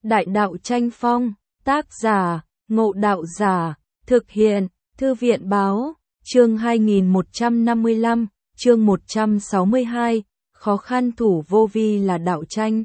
Đại đạo tranh phong, tác giả, Ngộ Đạo Giả, thực hiện, Thư viện Báo, chương 2155, chương 162, khó khăn thủ vô vi là đạo tranh.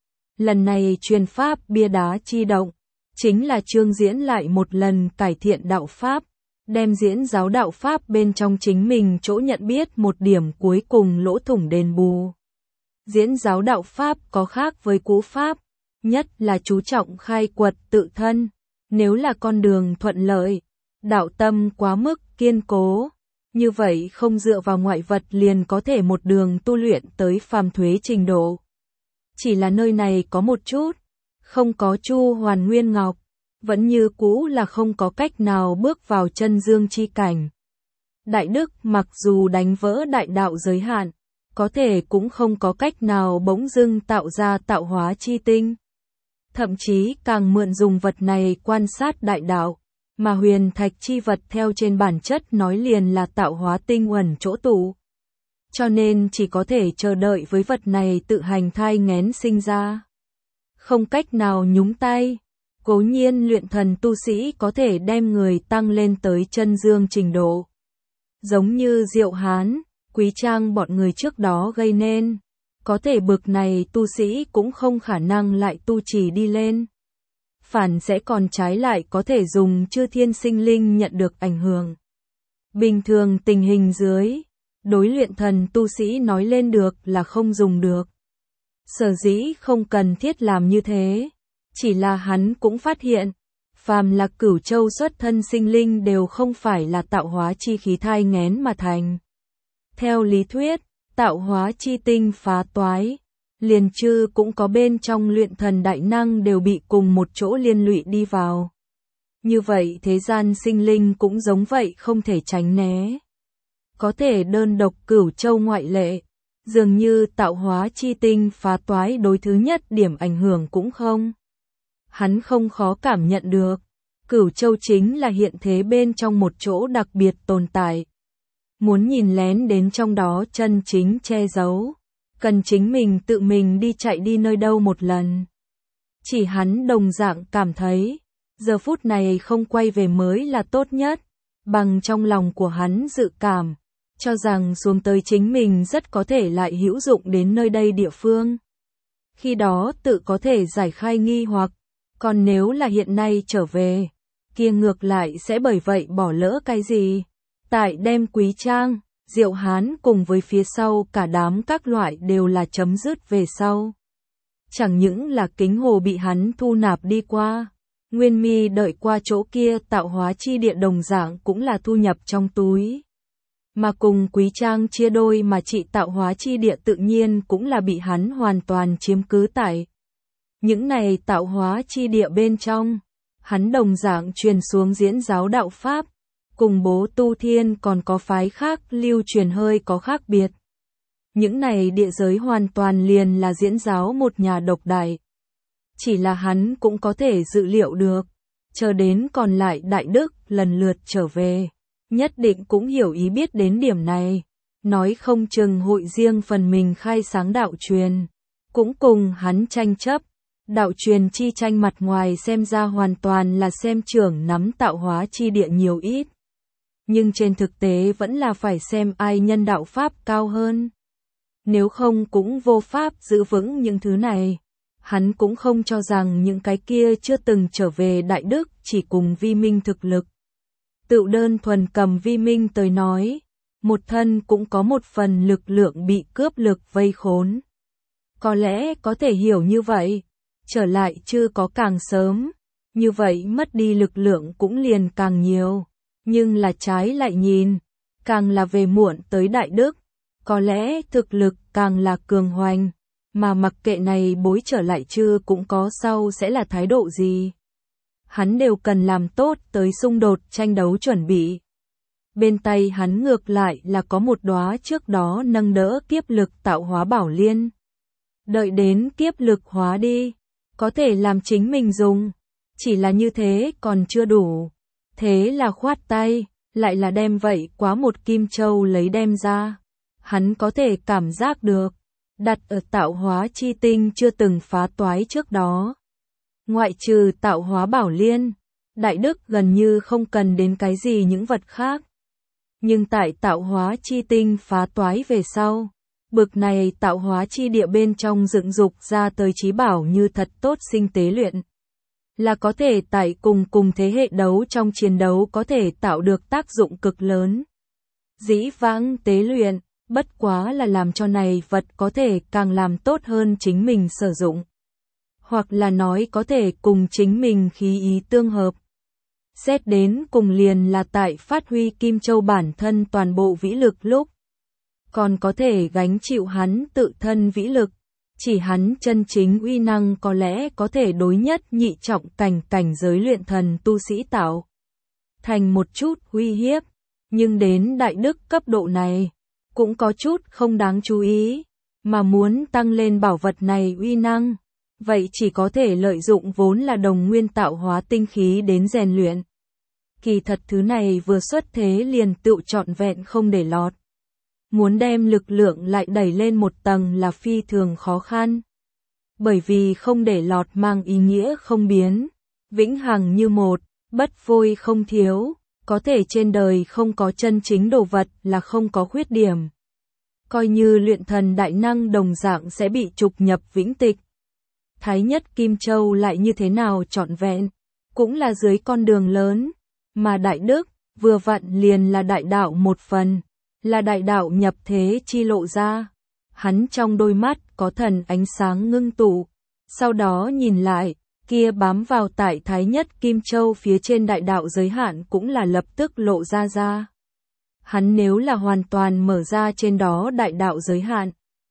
Lần này truyền pháp bia đá chi động, chính là chương diễn lại một lần cải thiện đạo pháp, đem diễn giáo đạo pháp bên trong chính mình chỗ nhận biết một điểm cuối cùng lỗ thủng đền bù. Diễn giáo đạo pháp có khác với cú pháp, nhất là chú trọng khai quật tự thân, nếu là con đường thuận lợi, đạo tâm quá mức kiên cố, như vậy không dựa vào ngoại vật liền có thể một đường tu luyện tới phàm thuế trình độ. Chỉ là nơi này có một chút, không có Chu Hoàn Nguyên Ngọc, vẫn như cũ là không có cách nào bước vào chân dương chi cảnh. Đại đức mặc dù đánh vỡ đại đạo giới hạn, có thể cũng không có cách nào bỗng dưng tạo ra tạo hóa chi tinh. Thậm chí càng mượn dùng vật này quan sát đại đạo, mà huyền thạch chi vật theo trên bản chất nói liền là tạo hóa tinh uẩn chỗ tụ. Cho nên chỉ có thể chờ đợi với vật này tự hành thai nghén sinh ra. Không cách nào nhúng tay. Cố nhiên luyện thần tu sĩ có thể đem người tăng lên tới chân dương trình độ. Giống như Diệu Hán, Quý Trang bọn người trước đó gây nên. Có thể bực này tu sĩ cũng không khả năng lại tu trì đi lên. Phản sẽ còn trái lại có thể dùng chư thiên sinh linh nhận được ảnh hưởng. Bình thường tình hình dưới, đối luyện thần tu sĩ nói lên được là không dùng được. Sở dĩ không cần thiết làm như thế. Chỉ là hắn cũng phát hiện, phàm là Cửu Châu xuất thân sinh linh đều không phải là tạo hóa chi khí thai nghén mà thành. Theo lý thuyết, tạo hóa chi tinh phá toái, liền chư cũng có bên trong luyện thần đại năng đều bị cùng một chỗ liên lụy đi vào. Như vậy thế gian sinh linh cũng giống vậy không thể tránh né. Có thể đơn độc Cửu Châu ngoại lệ, dường như tạo hóa chi tinh phá toái đối thứ nhất điểm ảnh hưởng cũng không. Hắn không khó cảm nhận được, Cửu Châu chính là hiện thế bên trong một chỗ đặc biệt tồn tại. Muốn nhìn lén đến trong đó chân chính che giấu, cần chính mình tự mình đi chạy đi nơi đâu một lần. Chỉ hắn đồng dạng cảm thấy, giờ phút này không quay về mới là tốt nhất, bằng trong lòng của hắn dự cảm, cho rằng xuống tới chính mình rất có thể lại hữu dụng đến nơi đây địa phương. Khi đó tự có thể giải khai nghi hoặc, còn nếu là hiện nay trở về, kia ngược lại sẽ bởi vậy bỏ lỡ cái gì. Tại đem Quý Trang, Diệu Hán cùng với phía sau cả đám các loại đều là chấm dứt về sau. Chẳng những là Kính Hồ bị hắn thu nạp đi qua, Nguyên Mi đợi qua chỗ kia tạo hóa chi địa đồng dạng cũng là thu nhập trong túi. Mà cùng Quý Trang chia đôi mà trị tạo hóa chi địa tự nhiên cũng là bị hắn hoàn toàn chiếm cứ tại. Những này tạo hóa chi địa bên trong, hắn đồng dạng truyền xuống diễn giáo đạo pháp, cùng Bố Tu Thiên còn có phái khác lưu truyền hơi có khác biệt. Những này địa giới hoàn toàn liền là diễn giáo một nhà độc đại. Chỉ là hắn cũng có thể dự liệu được, chờ đến còn lại đại đức lần lượt trở về, nhất định cũng hiểu ý biết đến điểm này, nói không chừng hội riêng phần mình khai sáng đạo truyền, cũng cùng hắn tranh chấp. Đạo truyền chi tranh mặt ngoài xem ra hoàn toàn là xem trưởng nắm tạo hóa chi địa nhiều ít. Nhưng trên thực tế vẫn là phải xem ai nhân đạo pháp cao hơn. Nếu không cũng vô pháp giữ vững những thứ này. Hắn cũng không cho rằng những cái kia chưa từng trở về đại đức chỉ cùng vi minh thực lực. Tự đơn thuần cầm vi minh tới nói, một thân cũng có một phần lực lượng bị cướp lực vây khốn. Có lẽ có thể hiểu như vậy. Trở lại chưa có càng sớm, như vậy mất đi lực lượng cũng liền càng nhiều, nhưng là trái lại nhìn, càng là về muộn tới đại đức, có lẽ thực lực càng là cường hoành, mà mặc kệ này bối trở lại chưa cũng có sau sẽ là thái độ gì. Hắn đều cần làm tốt tới xung đột tranh đấu chuẩn bị. Bên tay hắn ngược lại là có một đóa trước đó nâng đỡ kiếp lực tạo hóa bảo liên. Đợi đến kiếp lực hóa đi, có thể làm chính mình dùng, chỉ là như thế còn chưa đủ. Thế là khoát tay, lại là đem vậy quá một kim châu lấy đem ra. Hắn có thể cảm giác được, đặt ở tạo hóa chi tinh chưa từng phá toái trước đó. Ngoại trừ tạo hóa bảo liên, Đại Đức gần như không cần đến cái gì những vật khác. Nhưng tại tạo hóa chi tinh phá toái về sau, bực này tạo hóa chi địa bên trong dựng dục ra tới trí bảo như thật tốt sinh tế luyện. Là có thể tại cùng thế hệ đấu trong chiến đấu có thể tạo được tác dụng cực lớn. Dĩ vãng tế luyện, bất quá là làm cho này vật có thể càng làm tốt hơn chính mình sử dụng. Hoặc là nói có thể cùng chính mình khí ý tương hợp. Xét đến cùng liền là tại phát huy Kim Châu bản thân toàn bộ vĩ lực lúc. Còn có thể gánh chịu hắn tự thân vĩ lực. Chỉ hắn chân chính uy năng có lẽ có thể đối nhất nhị trọng cảnh giới luyện thần tu sĩ tạo thành một chút uy hiếp. Nhưng đến Đại Đức cấp độ này, cũng có chút không đáng chú ý. Mà muốn tăng lên bảo vật này uy năng, vậy chỉ có thể lợi dụng vốn là đồng nguyên tạo hóa tinh khí đến rèn luyện. Kỳ thật thứ này vừa xuất thế liền tự trọn vẹn không để lọt. Muốn đem lực lượng lại đẩy lên một tầng là phi thường khó khăn. Bởi vì không để lọt mang ý nghĩa không biến, vĩnh hằng như một, bất phôi không thiếu, có thể trên đời không có chân chính đồ vật là không có khuyết điểm. Coi như luyện thần đại năng đồng dạng sẽ bị trục nhập vĩnh tịch. Thái nhất Kim Châu lại như thế nào trọn vẹn, cũng là dưới con đường lớn, mà Đại Đức vừa vặn liền là đại đạo một phần, là đại đạo nhập thế chi lộ ra. Hắn trong đôi mắt có thần ánh sáng ngưng tụ, sau đó nhìn lại, kia bám vào tại Thái nhất Kim Châu phía trên đại đạo giới hạn cũng là lập tức lộ ra. Hắn nếu là hoàn toàn mở ra trên đó đại đạo giới hạn,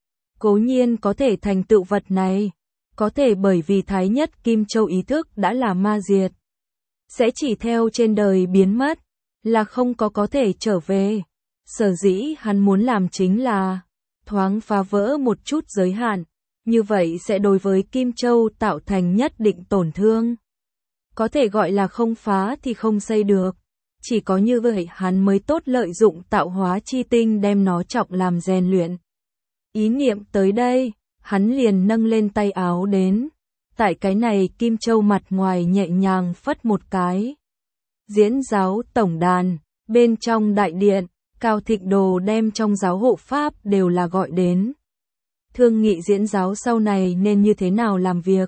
cố nhiên có thể thành tựu vật này, có thể bởi vì Thái nhất Kim Châu ý thức đã là ma diệt, sẽ chỉ theo trên đời biến mất, là không có thể trở về. Sở dĩ hắn muốn làm chính là thoáng phá vỡ một chút giới hạn, như vậy sẽ đối với Kim Châu tạo thành nhất định tổn thương. Có thể gọi là không phá thì không xây được, chỉ có như vậy hắn mới tốt lợi dụng tạo hóa chi tinh đem nó trọng làm rèn luyện. Ý niệm tới đây, hắn liền nâng lên tay áo đến, tại cái này Kim Châu mặt ngoài nhẹ nhàng phất một cái. Diễn giáo tổng đàn, bên trong đại điện, Cao Thịnh Đồ đem trong giáo hộ pháp đều là gọi đến. Thương nghị diễn giáo sau này nên như thế nào làm việc.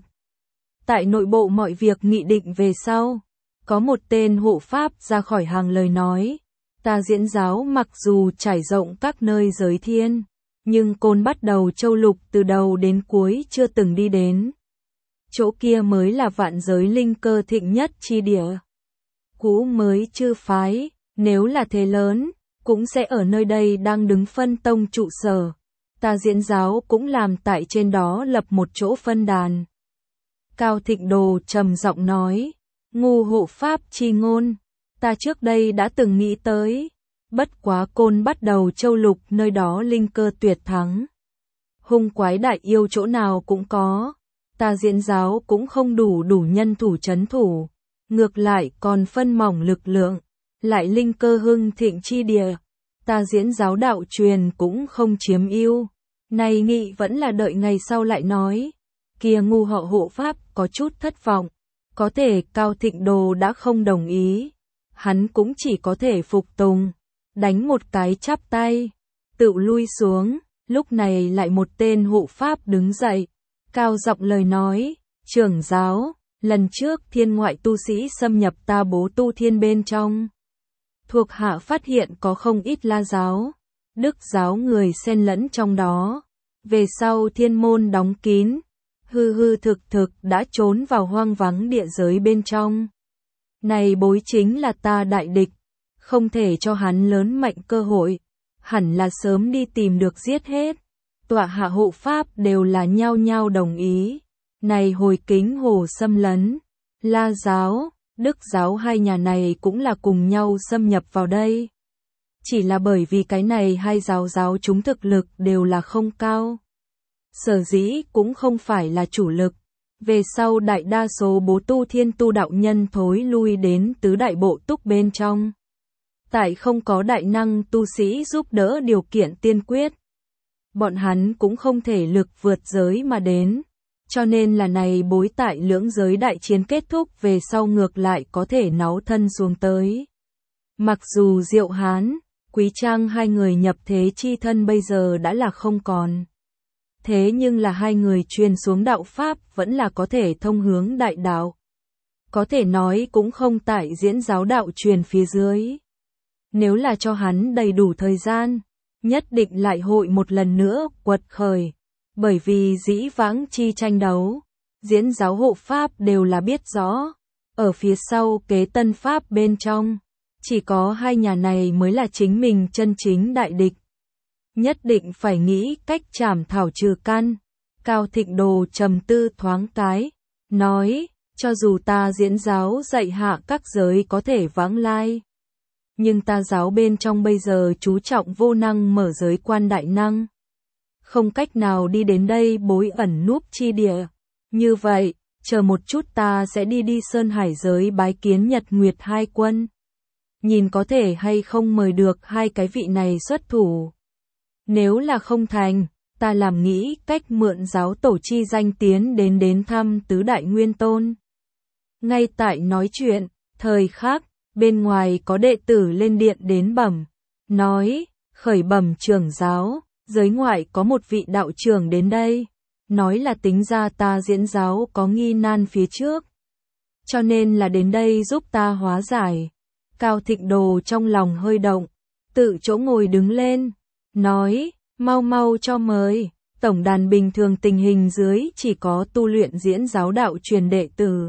Tại nội bộ mọi việc nghị định về sau, có một tên hộ pháp ra khỏi hàng lời nói, ta diễn giáo mặc dù trải rộng các nơi giới thiên, nhưng Côn Bắt Đầu Châu Lục từ đầu đến cuối chưa từng đi đến. Chỗ kia mới là vạn giới linh cơ thịnh nhất chi địa. Cũ mới chư phái, nếu là thế lớn, cũng sẽ ở nơi đây đang đứng phân tông trụ sở. Ta diễn giáo cũng làm tại trên đó lập một chỗ phân đàn. Cao Thịnh Đồ trầm giọng nói, ngu hộ pháp chi ngôn, ta trước đây đã từng nghĩ tới, bất quá Côn Bắt Đầu Châu Lục nơi đó linh cơ tuyệt thắng. Hung quái đại yêu chỗ nào cũng có, ta diễn giáo cũng không đủ nhân thủ trấn thủ, ngược lại còn phân mỏng lực lượng, lại linh cơ hưng thịnh chi địa, ta diễn giáo đạo truyền cũng không chiếm ưu. Này nghị vẫn là đợi ngày sau lại nói. Kia ngu họ hộ pháp có chút thất vọng, có thể Cao Thịnh Đồ đã không đồng ý, hắn cũng chỉ có thể phục tùng, đánh một cái chắp tay, tự lui xuống. Lúc này lại một tên hộ pháp đứng dậy, cao giọng lời nói, trưởng giáo, lần trước thiên ngoại tu sĩ xâm nhập ta Bố Tu Thiên bên trong. Thuộc hạ phát hiện có không ít La giáo, Đức giáo người xen lẫn trong đó. Về sau thiên môn đóng kín, hư thực đã trốn vào hoang vắng địa giới bên trong. Này bối chính là ta đại địch, không thể cho hắn lớn mạnh cơ hội, hẳn là sớm đi tìm được giết hết. Tọa hạ hộ pháp đều là nhao nhao đồng ý. Này hồi kính hồ xâm lấn, La giáo, Đức giáo hai nhà này cũng là cùng nhau xâm nhập vào đây. Chỉ là bởi vì cái này hai giáo chúng thực lực đều là không cao. Sở dĩ cũng không phải là chủ lực. Về sau đại đa số Bố Tu Thiên tu đạo nhân thối lui đến tứ đại bộ túc bên trong. Tại không có đại năng tu sĩ giúp đỡ điều kiện tiên quyết, bọn hắn cũng không thể lực vượt giới mà đến. Cho nên là này bối tại lưỡng giới đại chiến kết thúc về sau ngược lại có thể náu thân xuống tới. Mặc dù Diệu Hán, Quý Trang hai người nhập thế chi thân bây giờ đã là không còn. Thế nhưng là hai người truyền xuống đạo Pháp vẫn là có thể thông hướng đại đạo. Có thể nói cũng không tại diễn giáo đạo truyền phía dưới. Nếu là cho hắn đầy đủ thời gian, nhất định lại hội một lần nữa quật khởi. Bởi vì dĩ vãng chi tranh đấu, diễn giáo hộ Pháp đều là biết rõ. Ở phía sau kế tân Pháp bên trong, chỉ có hai nhà này mới là chính mình chân chính đại địch. Nhất định phải nghĩ cách trảm thảo trừ căn. Cao Thịnh Đồ trầm tư thoáng cái, nói, cho dù ta diễn giáo dạy hạ các giới có thể vãng lai. Nhưng ta giáo bên trong bây giờ chú trọng vô năng mở giới quan đại năng. Không cách nào đi đến đây bối ẩn núp chi địa. Như vậy, chờ một chút ta sẽ đi Sơn Hải giới bái kiến Nhật Nguyệt hai quân. Nhìn có thể hay không mời được hai cái vị này xuất thủ. Nếu là không thành, ta làm nghĩ cách mượn giáo tổ chi danh tiến đến thăm tứ đại nguyên tôn. Ngay tại nói chuyện, thời khắc, bên ngoài có đệ tử lên điện đến bẩm, nói, khởi bẩm trưởng giáo, giới ngoại có một vị đạo trưởng đến đây, nói là tính ra ta diễn giáo có nghi nan phía trước. Cho nên là đến đây giúp ta hóa giải. Cao Thịnh Đồ trong lòng hơi động, tự chỗ ngồi đứng lên, nói, mau mau cho mời. Tổng đàn bình thường tình hình dưới chỉ có tu luyện diễn giáo đạo truyền đệ tử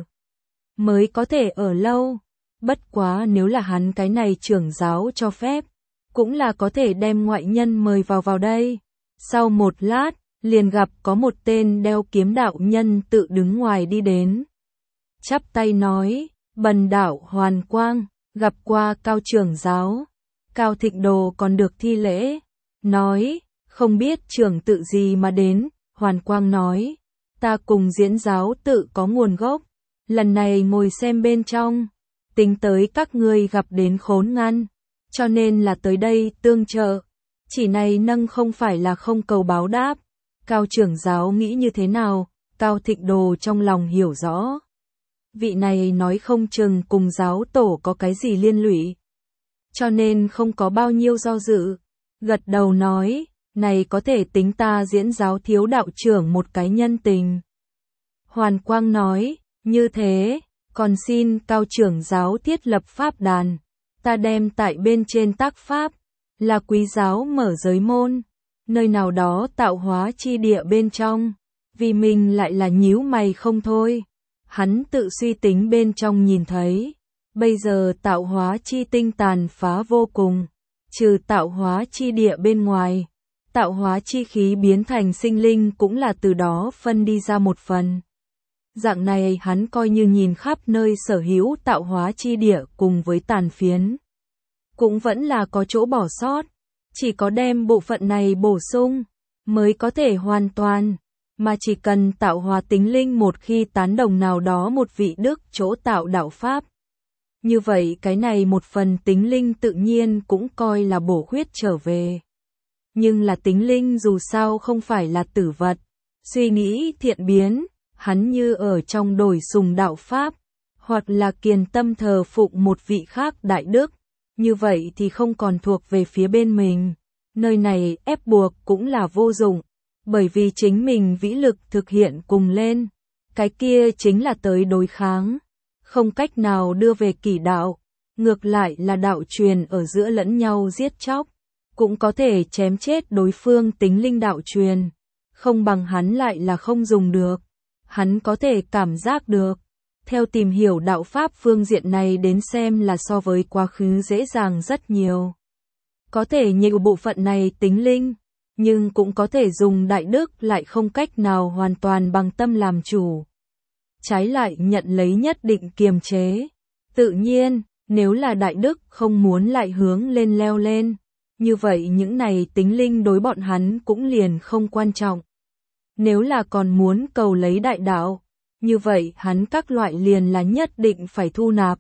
mới có thể ở lâu. Bất quá nếu là hắn cái này trưởng giáo cho phép, cũng là có thể đem ngoại nhân mời vào đây. Sau một lát, liền gặp có một tên đeo kiếm đạo nhân tự đứng ngoài đi đến. Chắp tay nói, bần đạo Hoàn Quang, gặp qua Cao trưởng giáo. Cao Thịnh Đồ còn được thi lễ, nói, không biết trưởng tự gì mà đến. Hoàn Quang nói, ta cùng diễn giáo tự có nguồn gốc, lần này ngồi xem bên trong, tính tới các ngươi gặp đến khốn ngăn, cho nên là tới đây tương trợ. Chỉ này nâng không phải là không cầu báo đáp. Cao trưởng giáo nghĩ như thế nào? Cao Thịnh Đồ trong lòng hiểu rõ. Vị này nói không chừng cùng giáo tổ có cái gì liên lụy, cho nên không có bao nhiêu do dự. Gật đầu nói, này có thể tính ta diễn giáo thiếu đạo trưởng một cái nhân tình. Hoàn Quang nói, như thế, còn xin Cao trưởng giáo thiết lập pháp đàn, ta đem tại bên trên tác pháp, là quý giáo mở giới môn, nơi nào đó tạo hóa chi địa bên trong, vì mình lại là nhíu mày không thôi. Hắn tự suy tính bên trong nhìn thấy, bây giờ tạo hóa chi tinh tàn phá vô cùng, trừ tạo hóa chi địa bên ngoài, tạo hóa chi khí biến thành sinh linh cũng là từ đó phân đi ra một phần. Dạng này hắn coi như nhìn khắp nơi sở hữu tạo hóa chi địa cùng với tàn phiến, cũng vẫn là có chỗ bỏ sót, chỉ có đem bộ phận này bổ sung, mới có thể hoàn toàn, mà chỉ cần tạo hóa tính linh một khi tán đồng nào đó một vị đức chỗ tạo đạo pháp. Như vậy cái này một phần tính linh tự nhiên cũng coi là bổ khuyết trở về. Nhưng là tính linh dù sao không phải là tử vật, suy nghĩ thiện biến, hắn như ở trong đổi sùng đạo pháp, hoặc là kiền tâm thờ phụng một vị khác đại đức, như vậy thì không còn thuộc về phía bên mình. Nơi này ép buộc cũng là vô dụng, bởi vì chính mình vĩ lực thực hiện cùng lên, cái kia chính là tới đối kháng, không cách nào đưa về kỷ đạo, ngược lại là đạo truyền ở giữa lẫn nhau giết chóc, cũng có thể chém chết đối phương tính linh đạo truyền, không bằng hắn lại là không dùng được. Hắn có thể cảm giác được, theo tìm hiểu đạo pháp phương diện này đến xem là so với quá khứ dễ dàng rất nhiều. Có thể nhiều bộ phận này tính linh, nhưng cũng có thể dùng đại đức lại không cách nào hoàn toàn bằng tâm làm chủ. Trái lại nhận lấy nhất định kiềm chế. Tự nhiên, nếu là đại đức không muốn lại hướng lên leo lên, như vậy những này tính linh đối bọn hắn cũng liền không quan trọng. Nếu là còn muốn cầu lấy đại đạo, như vậy hắn các loại liền là nhất định phải thu nạp.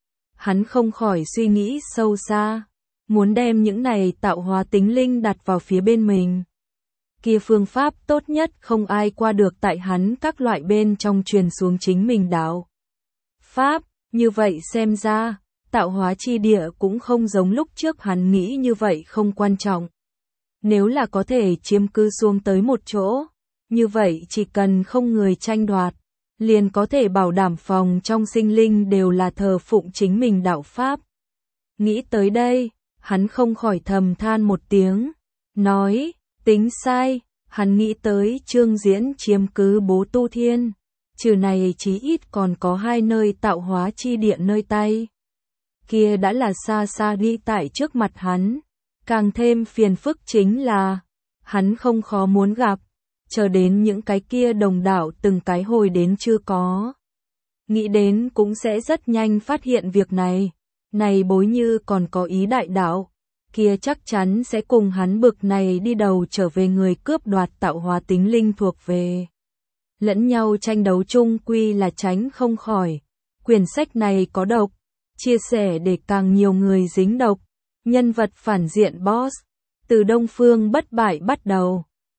Hắn không khỏi suy nghĩ sâu xa, muốn đem những này tạo hóa tính linh đặt vào phía bên mình. kia phương pháp tốt nhất không ai qua được tại hắn các loại bên trong truyền xuống chính mình đạo pháp, như vậy xem ra, tạo hóa chi địa cũng không giống lúc trước hắn nghĩ như vậy không quan trọng. Nếu là có thể chiếm cứ xuống tới một chỗ, như vậy chỉ cần không người tranh đoạt, liền có thể bảo đảm phòng trong sinh linh đều là thờ phụng chính mình đạo pháp. Nghĩ tới đây, hắn không khỏi thầm than một tiếng, nói, tính sai, hắn nghĩ tới Trương Diễn chiếm cứ Bố Tu Thiên, trừ này chí ít còn có 2 nơi tạo hóa chi địa nơi tay. Kia đã là xa xa đi tại trước mặt hắn, càng thêm phiền phức chính là, hắn không khó muốn gặp, chờ đến những cái kia đồng đạo từng cái hồi đến chưa có. Nghĩ đến cũng sẽ rất nhanh phát hiện việc này, này bối như còn có ý đại đạo, kia chắc chắn sẽ cùng hắn bực này đi đầu trở về người cướp đoạt tạo hóa tính linh thuộc về. Lẫn nhau tranh đấu chung quy là tránh không khỏi, quyển sách này có độc, chia sẻ để càng nhiều người dính độc, nhân vật phản diện boss, từ Đông Phương bất bại bắt đầu.